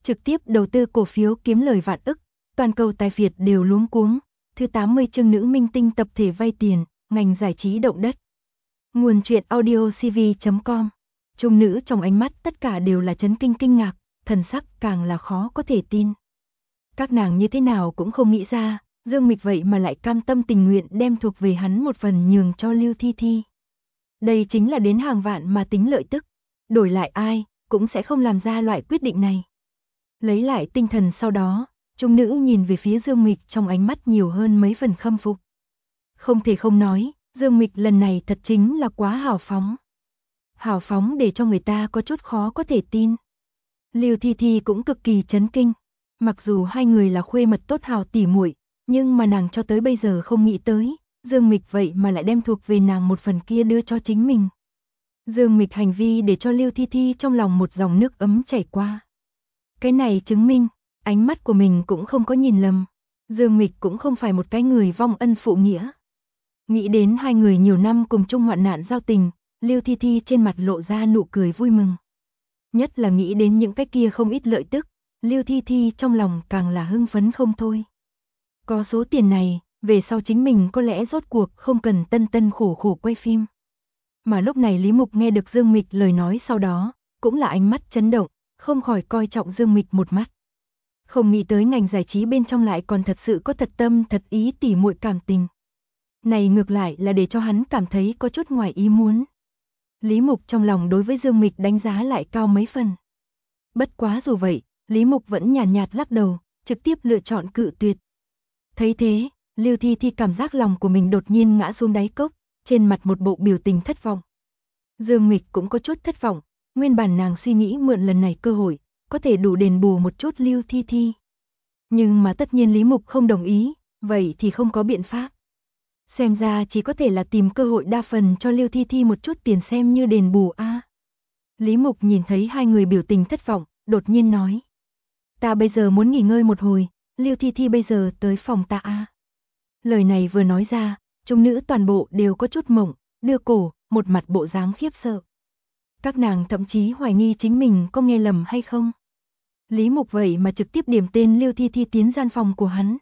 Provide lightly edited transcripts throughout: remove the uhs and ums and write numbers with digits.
trực tiếp đầu tư cổ phiếu kiếm lời vạn ức, toàn cầu tài Việt đều luống cuống. Thứ 80 chương nữ minh tinh tập thể vay tiền, ngành giải trí động đất. Nguồn truyện audio cv.com. Trung nữ trong ánh mắt tất cả đều là chấn kinh kinh ngạc, thần sắc càng là khó có thể tin. Các nàng như thế nào cũng không nghĩ ra, Dương Mịch vậy mà lại cam tâm tình nguyện đem thuộc về hắn một phần nhường cho Lưu Thi Thi. Đây chính là đến hàng vạn mà tính lợi tức, đổi lại ai cũng sẽ không làm ra loại quyết định này. Lấy lại tinh thần sau đó, trung nữ nhìn về phía Dương Mịch trong ánh mắt nhiều hơn mấy phần khâm phục. Không thể không nói, Dương Mịch lần này thật chính là quá hào phóng. Hào phóng để cho người ta có chút khó có thể tin. Lưu Thi Thi cũng cực kỳ chấn kinh. Mặc dù hai người là khuê mật tốt hào tỉ muội, nhưng mà nàng cho tới bây giờ không nghĩ tới, Dương Mịch vậy mà lại đem thuộc về nàng một phần kia đưa cho chính mình. Dương Mịch hành vi để cho Lưu Thi Thi trong lòng một dòng nước ấm chảy qua. Cái này chứng minh, ánh mắt của mình cũng không có nhìn lầm. Dương Mịch cũng không phải một cái người vong ân phụ nghĩa. Nghĩ đến hai người nhiều năm cùng chung hoạn nạn giao tình, Lưu Thi Thi trên mặt lộ ra nụ cười vui mừng. Nhất là nghĩ đến những cái kia không ít lợi tức, Lưu Thi Thi trong lòng càng là hưng phấn không thôi. Có số tiền này, về sau chính mình có lẽ rốt cuộc không cần tân tân khổ khổ quay phim. Mà lúc này Lý Mục nghe được Dương Mịch lời nói sau đó, cũng là ánh mắt chấn động, không khỏi coi trọng Dương Mịch một mắt. Không nghĩ tới ngành giải trí bên trong lại còn thật sự có thật tâm thật ý tỉ muội cảm tình. Này ngược lại là để cho hắn cảm thấy có chút ngoài ý muốn. Lý Mục trong lòng đối với Dương Mịch đánh giá lại cao mấy phần. Bất quá dù vậy, Lý Mục vẫn nhàn nhạt lắc đầu, trực tiếp lựa chọn cự tuyệt. Thấy thế, Lưu Thi Thi cảm giác lòng của mình đột nhiên ngã xuống đáy cốc, trên mặt một bộ biểu tình thất vọng. Dương Mịch cũng có chút thất vọng, nguyên bản nàng suy nghĩ mượn lần này cơ hội, có thể đủ đền bù một chút Lưu Thi Thi. Nhưng mà tất nhiên Lý Mục không đồng ý, vậy thì không có biện pháp. Xem ra chỉ có thể là tìm cơ hội đa phần cho Lưu Thi Thi một chút tiền xem như đền bù a. Lý Mục nhìn thấy hai người biểu tình thất vọng, đột nhiên nói. Ta bây giờ muốn nghỉ ngơi một hồi, Lưu Thi Thi bây giờ tới phòng ta a. Lời này vừa nói ra, chúng nữ toàn bộ đều có chút mộng, đưa cổ, một mặt bộ dáng khiếp sợ. Các nàng thậm chí hoài nghi chính mình có nghe lầm hay không. Lý Mục vậy mà trực tiếp điểm tên Lưu Thi Thi tiến gian phòng của hắn.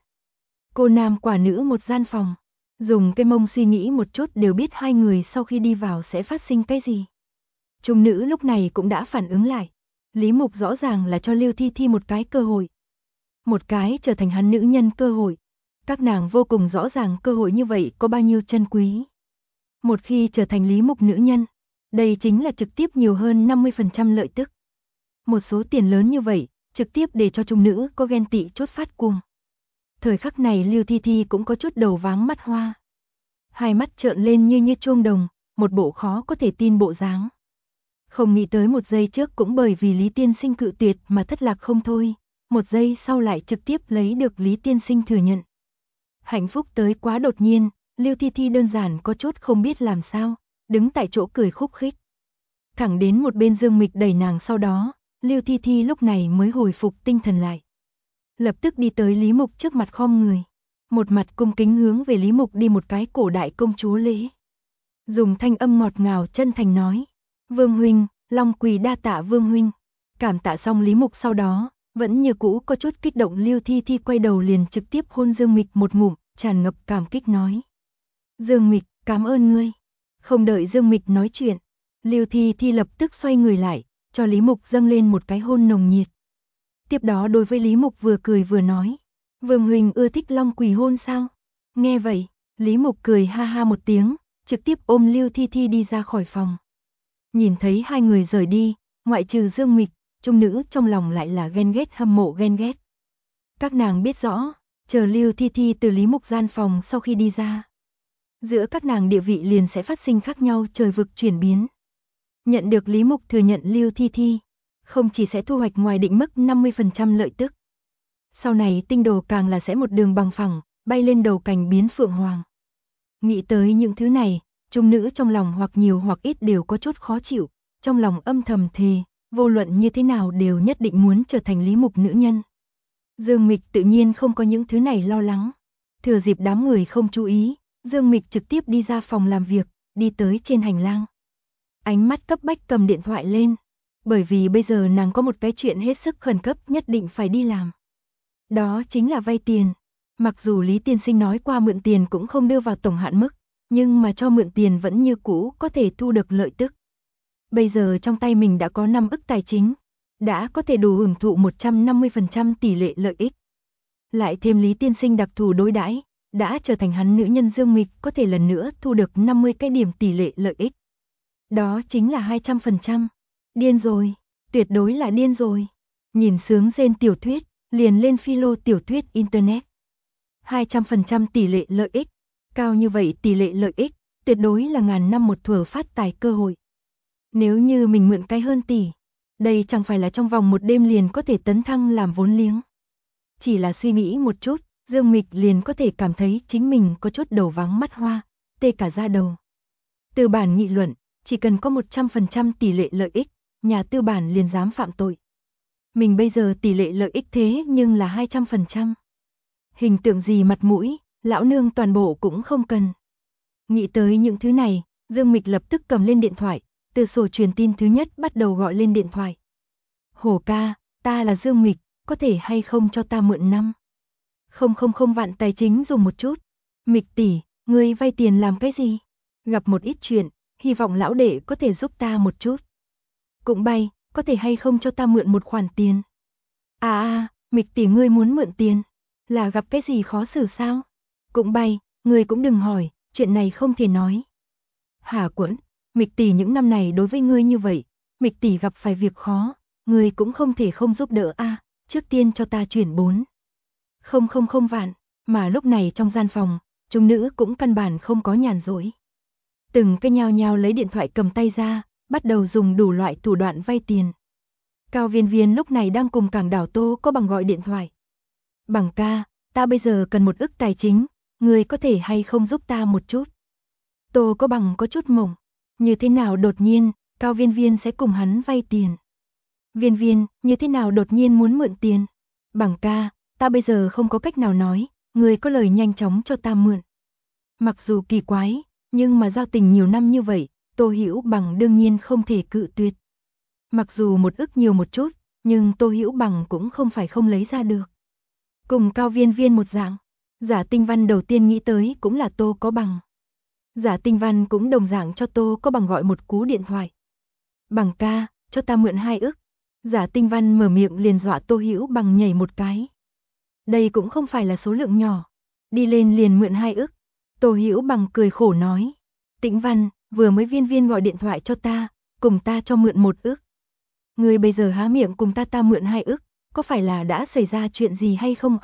Cô nam quả nữ một gian phòng. Dùng cái mông suy nghĩ một chút đều biết hai người sau khi đi vào sẽ phát sinh cái gì. Trung nữ lúc này cũng đã phản ứng lại. Lý Mục rõ ràng là cho Lưu Thi Thi một cái cơ hội. Một cái trở thành hắn nữ nhân cơ hội. Các nàng vô cùng rõ ràng cơ hội như vậy có bao nhiêu chân quý. Một khi trở thành Lý Mục nữ nhân, đây chính là trực tiếp nhiều hơn 50% lợi tức. Một số tiền lớn như vậy, trực tiếp để cho trung nữ có ghen tị chốt phát cuồng. Thời khắc này Lưu Thi Thi cũng có chút đầu váng mắt hoa. Hai mắt trợn lên như chuông đồng, một bộ khó có thể tin bộ dáng. Không nghĩ tới một giây trước cũng bởi vì Lý Tiên Sinh cự tuyệt mà thất lạc không thôi, một giây sau lại trực tiếp lấy được Lý Tiên Sinh thừa nhận. Hạnh phúc tới quá đột nhiên, Lưu Thi Thi đơn giản có chút không biết làm sao, đứng tại chỗ cười khúc khích. Thẳng đến một bên Dương Mịch đẩy nàng sau đó, Lưu Thi Thi lúc này mới hồi phục tinh thần lại. Lập tức đi tới Lý Mục trước mặt khom người. Một mặt cung kính hướng về Lý Mục đi một cái cổ đại công chúa lễ. Dùng thanh âm ngọt ngào chân thành nói. Vương huynh, long quỳ đa tạ Vương huynh. Cảm tạ xong Lý Mục sau đó, vẫn như cũ có chút kích động Lưu Thi Thi quay đầu liền trực tiếp hôn Dương Mịch một ngụm, tràn ngập cảm kích nói. Dương Mịch, cảm ơn ngươi. Không đợi Dương Mịch nói chuyện, Lưu Thi Thi lập tức xoay người lại, cho Lý Mục dâng lên một cái hôn nồng nhiệt. Tiếp đó đối với Lý Mục vừa cười vừa nói. Vương huynh ưa thích long quỳ hôn sao? Nghe vậy, Lý Mục cười ha ha một tiếng, trực tiếp ôm Lưu Thi Thi đi ra khỏi phòng. Nhìn thấy hai người rời đi, ngoại trừ Dương Mịch, trung nữ trong lòng lại là ghen ghét hâm mộ ghen ghét. Các nàng biết rõ, chờ Lưu Thi Thi từ Lý Mục gian phòng sau khi đi ra. Giữa các nàng địa vị liền sẽ phát sinh khác nhau trời vực chuyển biến. Nhận được Lý Mục thừa nhận Lưu Thi Thi, không chỉ sẽ thu hoạch ngoài định mức 50% lợi tức. Sau này tinh đồ càng là sẽ một đường bằng phẳng, bay lên đầu cành biến phượng hoàng. Nghĩ tới những thứ này, trung nữ trong lòng hoặc nhiều hoặc ít đều có chút khó chịu, trong lòng âm thầm thề, vô luận như thế nào đều nhất định muốn trở thành Lý Mục nữ nhân. Dương Mịch tự nhiên không có những thứ này lo lắng. Thừa dịp đám người không chú ý, Dương Mịch trực tiếp đi ra phòng làm việc, đi tới trên hành lang. Ánh mắt cấp bách cầm điện thoại lên. Bởi vì bây giờ nàng có một cái chuyện hết sức khẩn cấp nhất định phải đi làm. Đó chính là vay tiền. Mặc dù Lý tiên sinh nói qua mượn tiền cũng không đưa vào tổng hạn mức, nhưng mà cho mượn tiền vẫn như cũ có thể thu được lợi tức. Bây giờ trong tay mình đã có 5 ức tài chính, đã có thể đủ hưởng thụ 150% tỷ lệ lợi ích. Lại thêm Lý tiên sinh đặc thù đối đãi, đã trở thành hắn nữ nhân Dương Mịch có thể lần nữa thu được 50 cái điểm tỷ lệ lợi ích. Đó chính là 200%. Điên rồi, tuyệt đối là điên rồi. Nhìn sướng rên tiểu thuyết, liền lên philo tiểu thuyết internet. 200% tỷ lệ lợi ích, cao như vậy tỷ lệ lợi ích, tuyệt đối là ngàn năm một thuở phát tài cơ hội. Nếu như mình mượn cái hơn tỷ, đây chẳng phải là trong vòng một đêm liền có thể tấn thăng làm vốn liếng. Chỉ là suy nghĩ một chút, Dương Mịch liền có thể cảm thấy chính mình có chút đầu váng mắt hoa, tê cả da đầu. Tư bản nghị luận, chỉ cần có 100% tỷ lệ lợi ích, nhà tư bản liền dám phạm tội. Mình bây giờ tỷ lệ lợi ích thế nhưng là 200%. Hình tượng gì mặt mũi, lão nương toàn bộ cũng không cần. Nghĩ tới những thứ này, Dương Mịch lập tức cầm lên điện thoại, từ sổ truyền tin thứ nhất bắt đầu gọi lên điện thoại. Hổ ca, ta là Dương Mịch, có thể hay không cho ta mượn 5,000 vạn tài chính dùng một chút. Mịch tỷ, ngươi vay tiền làm cái gì? Gặp một ít chuyện, hy vọng lão đệ có thể giúp ta một chút. Cũng bay, có thể hay không cho ta mượn một khoản tiền? Mịch tỷ ngươi muốn mượn tiền, là gặp cái gì khó xử sao? Cũng bay, ngươi cũng đừng hỏi, chuyện này không thể nói. Hả Quẫn, Mịch tỷ những năm này đối với ngươi như vậy, Mịch tỷ gặp phải việc khó, ngươi cũng không thể không giúp đỡ trước tiên cho ta chuyển 4,000 vạn, mà lúc này trong gian phòng, chúng nữ cũng căn bản không có nhàn rỗi. Từng cái nhao nhao lấy điện thoại cầm tay ra, bắt đầu dùng đủ loại thủ đoạn vay tiền. Cao Viên Viên lúc này đang cùng Cảng Đảo Tô có bằng gọi điện thoại. Bằng ca, ta bây giờ cần 1 ức tài chính, người có thể hay không giúp ta một chút? Tô có bằng có chút mộng, như thế nào đột nhiên, Cao Viên Viên sẽ cùng hắn vay tiền? Viên Viên, như thế nào đột nhiên muốn mượn tiền? Bằng ca, ta bây giờ không có cách nào nói, người có lời nhanh chóng cho ta mượn. Mặc dù kỳ quái, nhưng mà giao tình nhiều năm như vậy, Tô Hữu Bằng đương nhiên không thể cự tuyệt. Mặc dù 1 ức nhiều một chút, nhưng Tô Hữu Bằng cũng không phải không lấy ra được. Cùng Cao Viên Viên một dạng, Giả Tinh Văn đầu tiên nghĩ tới cũng là Tô có bằng. Giả Tinh Văn cũng đồng dạng cho Tô có bằng gọi một cú điện thoại. Bằng ca, cho ta mượn 2 ức. Giả Tinh Văn mở miệng liền dọa Tô Hữu Bằng nhảy một cái. Đây cũng không phải là số lượng nhỏ, đi lên liền mượn 2 ức. Tô Hữu Bằng cười khổ nói, Tĩnh Văn, vừa mới Viên Viên gọi điện thoại cho ta, cùng ta cho mượn 1 ức. Người bây giờ há miệng cùng ta mượn 2 ức, có phải là đã xảy ra chuyện gì hay không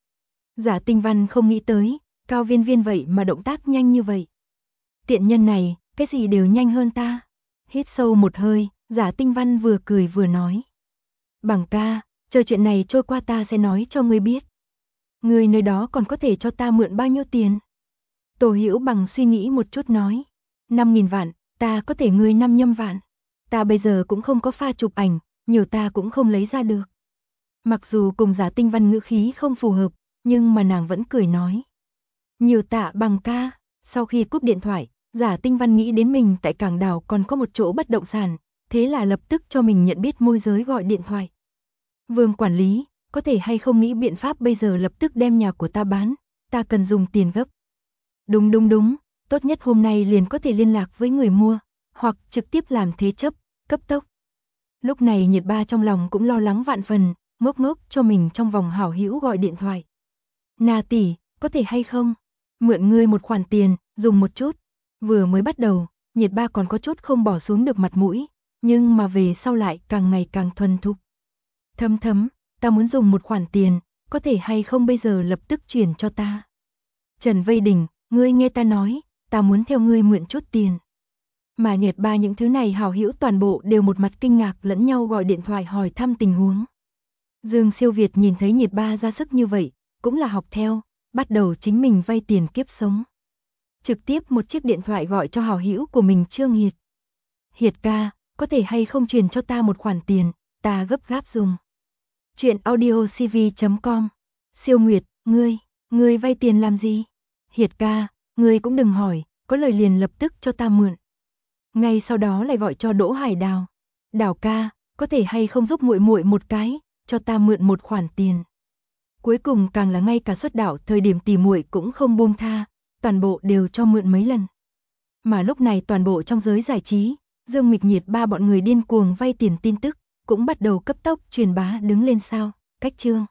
Giả Tinh Văn không nghĩ tới, Cao Viên Viên vậy mà động tác nhanh như vậy. Tiện nhân này, cái gì đều nhanh hơn ta. Hít sâu một hơi, Giả Tinh Văn vừa cười vừa nói. Bằng ca, chờ chuyện này trôi qua ta sẽ nói cho ngươi biết. Ngươi nơi đó còn có thể cho ta mượn bao nhiêu tiền? Tô Hữu Bằng suy nghĩ một chút nói. 5.000 vạn, ta có thể ngươi 55 vạn. Ta bây giờ cũng không có pha chụp ảnh, nhiều ta cũng không lấy ra được. Mặc dù cùng Giả Tinh Văn ngữ khí không phù hợp, nhưng mà nàng vẫn cười nói. Nhiều tạ Bằng ca. Sau khi cúp điện thoại, Giả Tinh Văn nghĩ đến mình tại Cảng Đảo còn có một chỗ bất động sản, thế là lập tức cho mình nhận biết môi giới gọi điện thoại. Vương quản lý, có thể hay không nghĩ biện pháp bây giờ lập tức đem nhà của ta bán, ta cần dùng tiền gấp. Đúng, tốt nhất hôm nay liền có thể liên lạc với người mua, hoặc trực tiếp làm thế chấp, cấp tốc. Lúc này Nhiệt Ba trong lòng cũng lo lắng vạn phần, ngốc cho mình trong vòng hảo hữu gọi điện thoại. Na tỷ, có thể hay không? Mượn ngươi một khoản tiền, dùng một chút. Vừa mới bắt đầu, Nhiệt Ba còn có chút không bỏ xuống được mặt mũi, nhưng mà về sau lại càng ngày càng thuần thục. Thấm, ta muốn dùng một khoản tiền, có thể hay không bây giờ lập tức chuyển cho ta? Trần Vây Đình, ngươi nghe ta nói, ta muốn theo ngươi mượn chút tiền. Mà Nhiệt Ba những thứ này hảo hữu toàn bộ đều một mặt kinh ngạc lẫn nhau gọi điện thoại hỏi thăm tình huống. Dương Siêu Việt nhìn thấy Nhiệt Ba ra sức như vậy, cũng là học theo, bắt đầu chính mình vay tiền kiếp sống. Trực tiếp một chiếc điện thoại gọi cho hảo hữu của mình Trương Hiệt. Hiệt ca, có thể hay không truyền cho ta một khoản tiền, ta gấp gáp dùng. Chuyện audiocv.com. Siêu Nguyệt, ngươi vay tiền làm gì? Hiệt ca, ngươi cũng đừng hỏi, có lời liền lập tức cho ta mượn. Ngay sau đó lại gọi cho Đỗ Hải Đào. Đào ca, có thể hay không giúp muội muội một cái, cho ta mượn một khoản tiền. Cuối cùng càng là ngay cả xuất đạo thời điểm tỷ muội cũng không buông tha, toàn bộ đều cho mượn mấy lần. Mà lúc này toàn bộ trong giới giải trí, Dương Mịch Nhiệt ba bọn người điên cuồng vay tiền tin tức, cũng bắt đầu cấp tốc truyền bá đứng lên sao, cách chương.